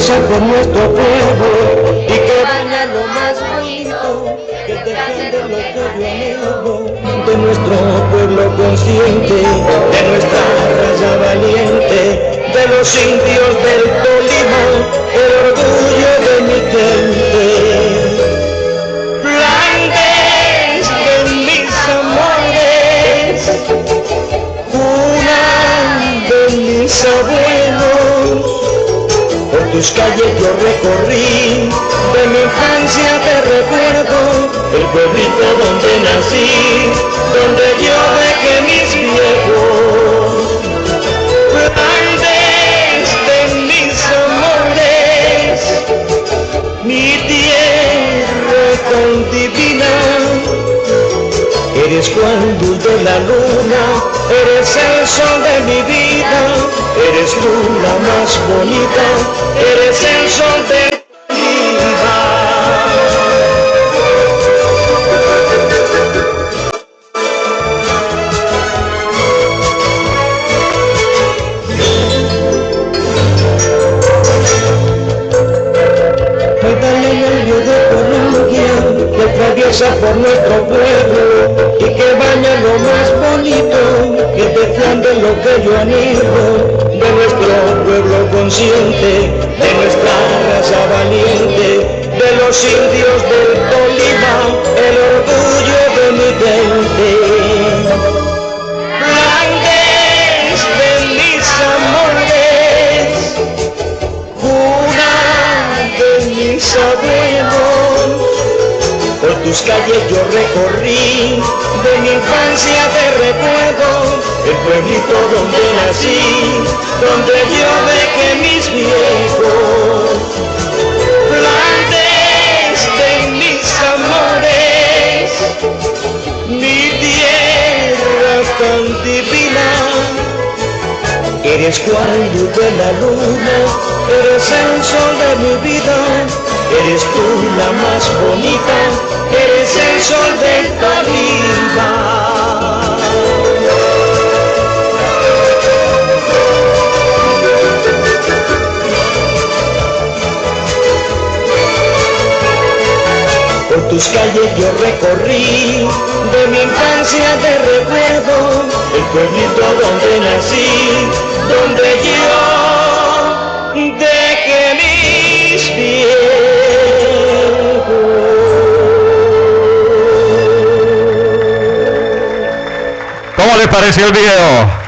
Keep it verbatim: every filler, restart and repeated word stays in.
atraviesa por nuestro pueblo y que baña lo más bonito, que defiende lo que yo anhelo, de nuestro pueblo consciente, de nuestra raza valiente, de los indios del Tolima, el orgullo de mi gente. Flandes de mis amores, cuna de mis abuelos, por tus calles yo recorrí, de mi infancia te recuerdo, el pueblito donde nací, donde yo dejé mis viejos. Flandes de mis amores, mi tierra tan divina, eres Juan luz de la luna, eres el sol de mi vida, eres tú la más bonita, eres el sol de mi vida. Que atraviesa por nuestro pueblo y que baña lo más bonito, que defiende lo que yo anhelo, de nuestro pueblo consciente, de nuestra raza valiente, de los indios del Tolima, el orgullo de mi gente. Flandes de mis amores, cuna de mis abuelos, por tus calles yo recorrí, de mi infancia te recuerdo, el pueblito donde nací, donde yo dejé mis viejos. Flandes de mis amores, mi tierra tan divina, eres Juan luz de la luna, eres el sol de mi vida, eres tú la más bonita, eres el sol de Tolima. Por tus calles yo recorrí, de mi infancia te recuerdo, el pueblito donde nací, donde yo dejé mis viejos. ¿Cómo les pareció el video?